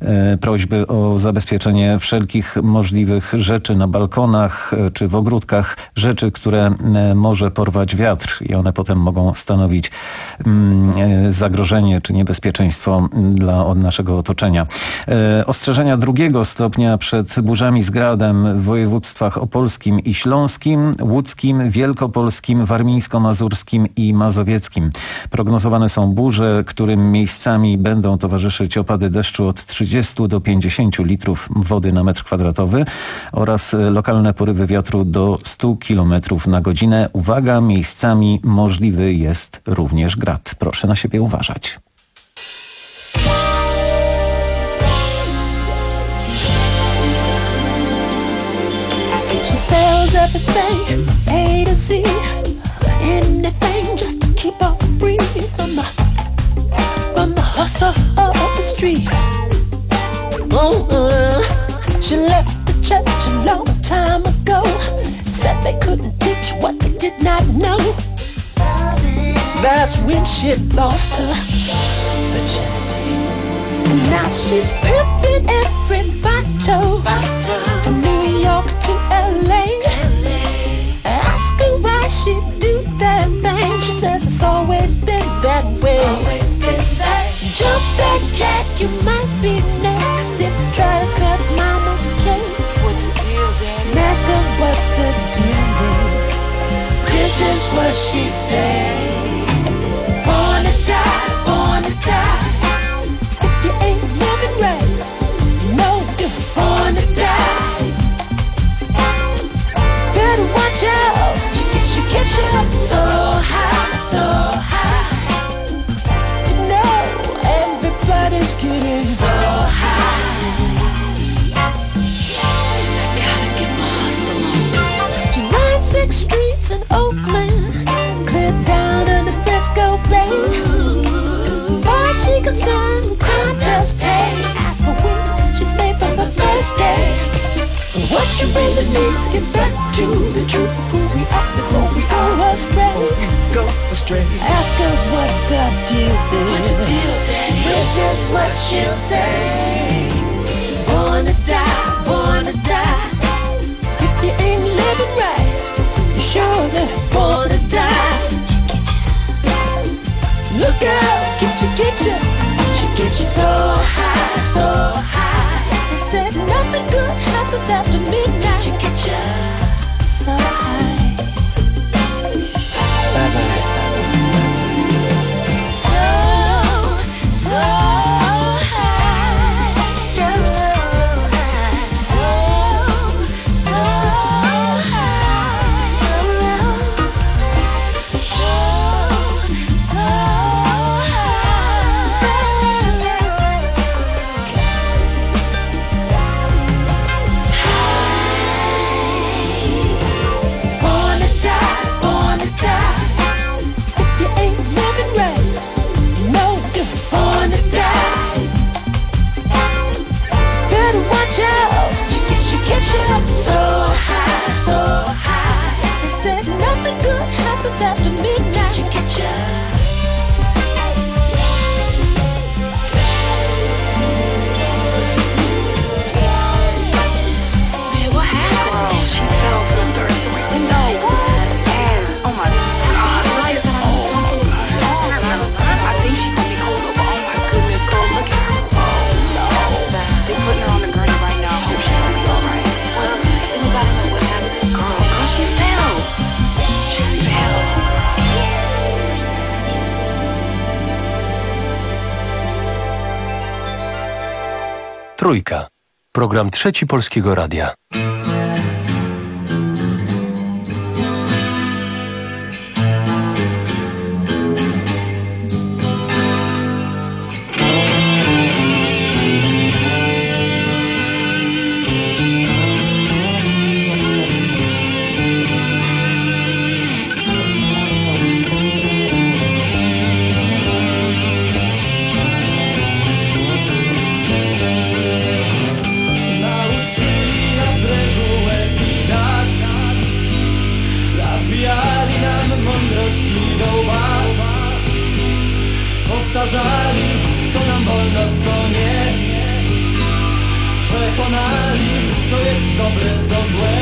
prośby o zabezpieczenie wszelkich możliwych rzeczy na balkonach czy w ogródkach, rzeczy, które może porwać wiatr i one potem mogą stanowić zagrożenie czy niebezpieczeństwo dla naszego otoczenia. Ostrzeżenia drugiego stopnia przed burzami z gradem w województwach opolskim i śląskim, łódzkim, wielkopolskim, warmińsko-mazurskim i mazowieckim. Prognozowane są burze, którym miejscami będą towarzyszyć opady deszczu od trzydziestu do pięćdziesięciu litrów wody na metr kwadratowy oraz lokalne porywy wiatru do stu kilometrów na godzinę. Uwaga, miejscami możliwy jest również grad. Proszę na siebie uważać. She sells everything, A to Z, anything just to keep her free from the, from the hustle of the streets. Uh-uh. She left the church a long time ago, said they couldn't teach what they did not know. That's when she lost her virginity. And now she's pimping every bottle, from New York to L A. Ask her why she do that thing. She says it's always been that way. Jump back, Jack, you might be next if you try to cut mama's cake. And ask her what the deal is. This is what she said. Born to die, born to die. If you ain't living right, you know you're born to die. Better watch out, she gets you, get you up so high, so high. You know everybody's getting so high. I gotta get my hustle on. She rides six streets in Oakland, clear down to the Frisco Bay. Far as she concerned, crime does pay. Ask her when she say from the first day. What you really need to get back to the truth of who we are before we go astray. Go astray. Ask her what the deal is. This is what she'll say. Born to die, born to die. If you ain't living right, you're surely born to die. Look out, get you, get you. She gets you so high, so high. They said nothing good happens after midnight. She gets you so high. Bye bye. So, so high, so high, so, so high, so, so, so high. just after midnight. Getcha, getcha. Trójka. Program Trzeci Polskiego Radia. Powtarzali, co nam wolno, co nie. Przekonali, co jest dobre, co złe.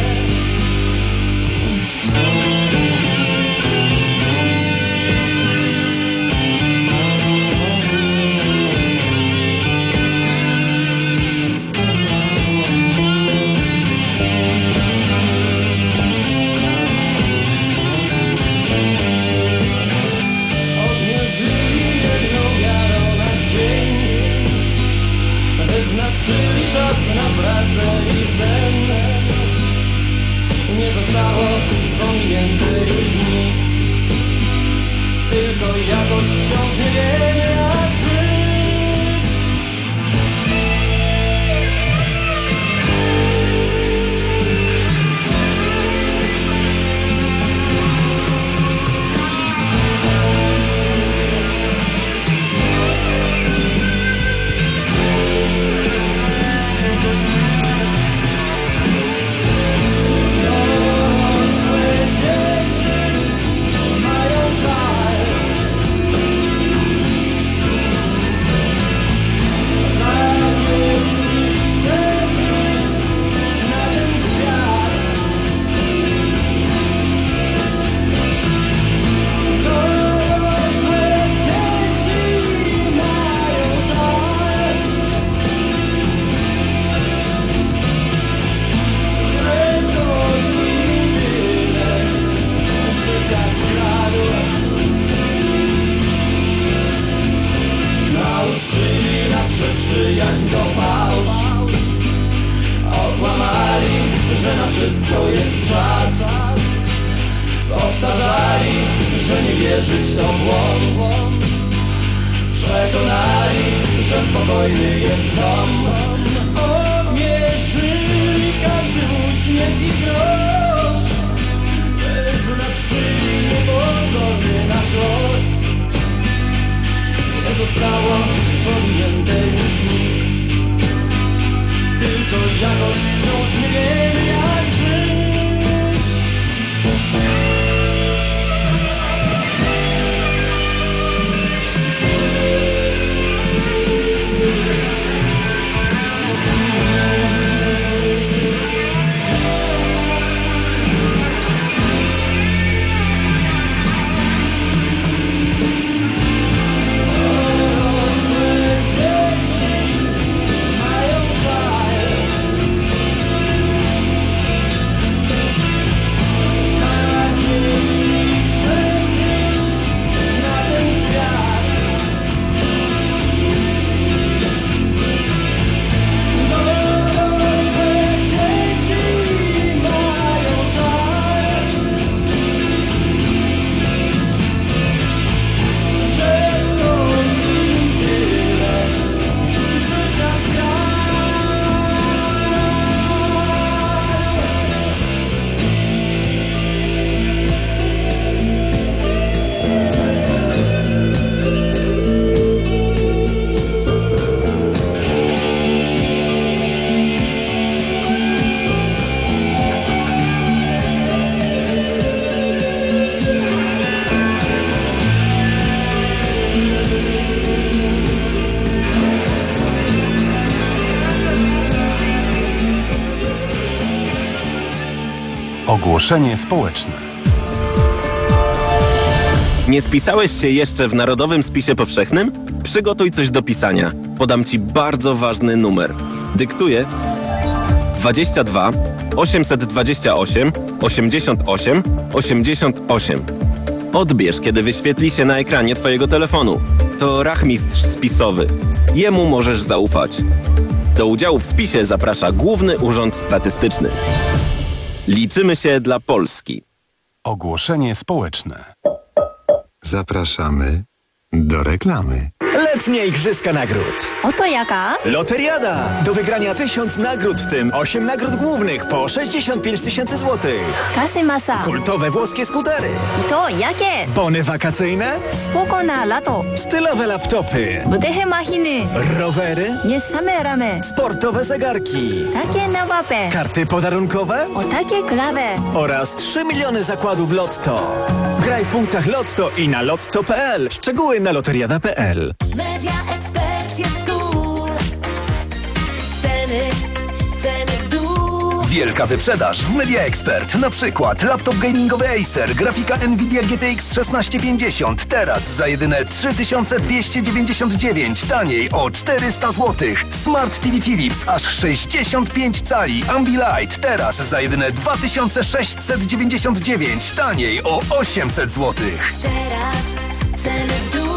Wyznaczyli czas na pracę i sen. Nie zostało pominięte już nic. Tylko jakoś wciąż nie wiemy jak żyć. Przyjaźń to fałsz. Okłamali, że na wszystko jest czas. Powtarzali, że nie wierzyć to błąd. Przekonali, że spokojny jest dom. Odmierzyli każdy uśmiech i grosz. Wyznaczyli niepozorny nasz los. Nie zostało pominięte już nic. Tylko jakoś wciąż nie wiemy jak żyć. Ogłoszenie społeczne. Nie spisałeś się jeszcze w Narodowym Spisie Powszechnym? Przygotuj coś do pisania. Podam Ci bardzo ważny numer. Dyktuję dwadzieścia dwa osiemset dwadzieścia osiem osiemdziesiąt osiem osiemdziesiąt osiem. Odbierz, kiedy wyświetli się na ekranie Twojego telefonu. To rachmistrz spisowy. Jemu możesz zaufać. Do udziału w spisie zaprasza Główny Urząd Statystyczny. Liczymy się dla Polski. Ogłoszenie społeczne. Zapraszamy do reklamy. Letnie Igrzyska Nagród. Oto jaka? Loteriada. Do wygrania tysiąc nagród, w tym osiem nagród głównych po sześćdziesiąt pięć tysięcy złotych. Kasy masa. Kultowe włoskie skutery. I to jakie? Bony wakacyjne. Spoko na lato. Stylowe laptopy. Wydechy machiny. Rowery. Nie same ramy. Sportowe zegarki. Takie na łapę. Karty podarunkowe. O takie klawe. Oraz trzy miliony zakładów Lotto. Graj w punktach Lotto i na lotto kropka p l. Szczegóły na loteriada kropka p l. Media Expert jest cool. Ceny, ceny w dół. Wielka wyprzedaż w Media Expert. Na przykład laptop gamingowy Acer, grafika Nvidia G T X szesnaście pięćdziesiąt. Teraz za jedyne trzy tysiące dwieście dziewięćdziesiąt dziewięć. Taniej o czterysta złotych. Smart T V Philips aż sześćdziesiąt pięć cali. Ambilight teraz za jedyne dwa tysiące sześćset dziewięćdziesiąt dziewięć. Taniej o osiemset złotych. Teraz ceny w dół.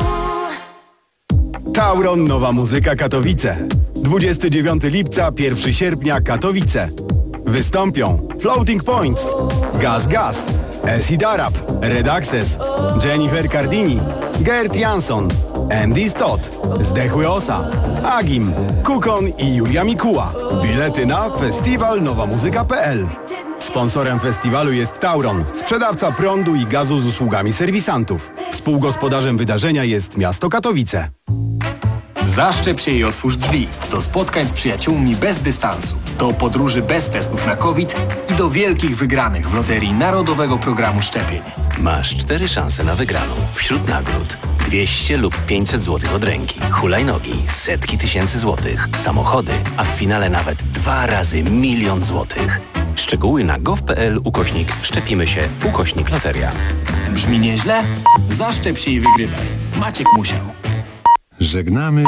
Tauron Nowa Muzyka Katowice. dwudziestego dziewiątego lipca, pierwszego sierpnia Katowice. Wystąpią Floating Points, Gaz Gaz, Acid Arab, Red Access, Jennifer Cardini, Gert Jansson, Andy Stott, Zdechły Osa, Agim, Kukon i Julia Mikuła. Bilety na festiwal nowa muzyka kropka p l. Sponsorem festiwalu jest Tauron, sprzedawca prądu i gazu z usługami serwisantów. Współgospodarzem wydarzenia jest miasto Katowice. Zaszczep się i otwórz drzwi. Do spotkań z przyjaciółmi bez dystansu. Do podróży bez testów na COVID i do wielkich wygranych w loterii Narodowego Programu Szczepień. Masz cztery szanse na wygraną. Wśród nagród dwieście lub pięćset złotych od ręki, hulajnogi, setki tysięcy złotych, samochody, a w finale nawet dwa razy milion złotych. Szczegóły na gov kropka p l ukośnik szczepimy się ukośnik loteria. Brzmi nieźle? Zaszczep się i wygrywaj. Maciek Musiał. Żegnamy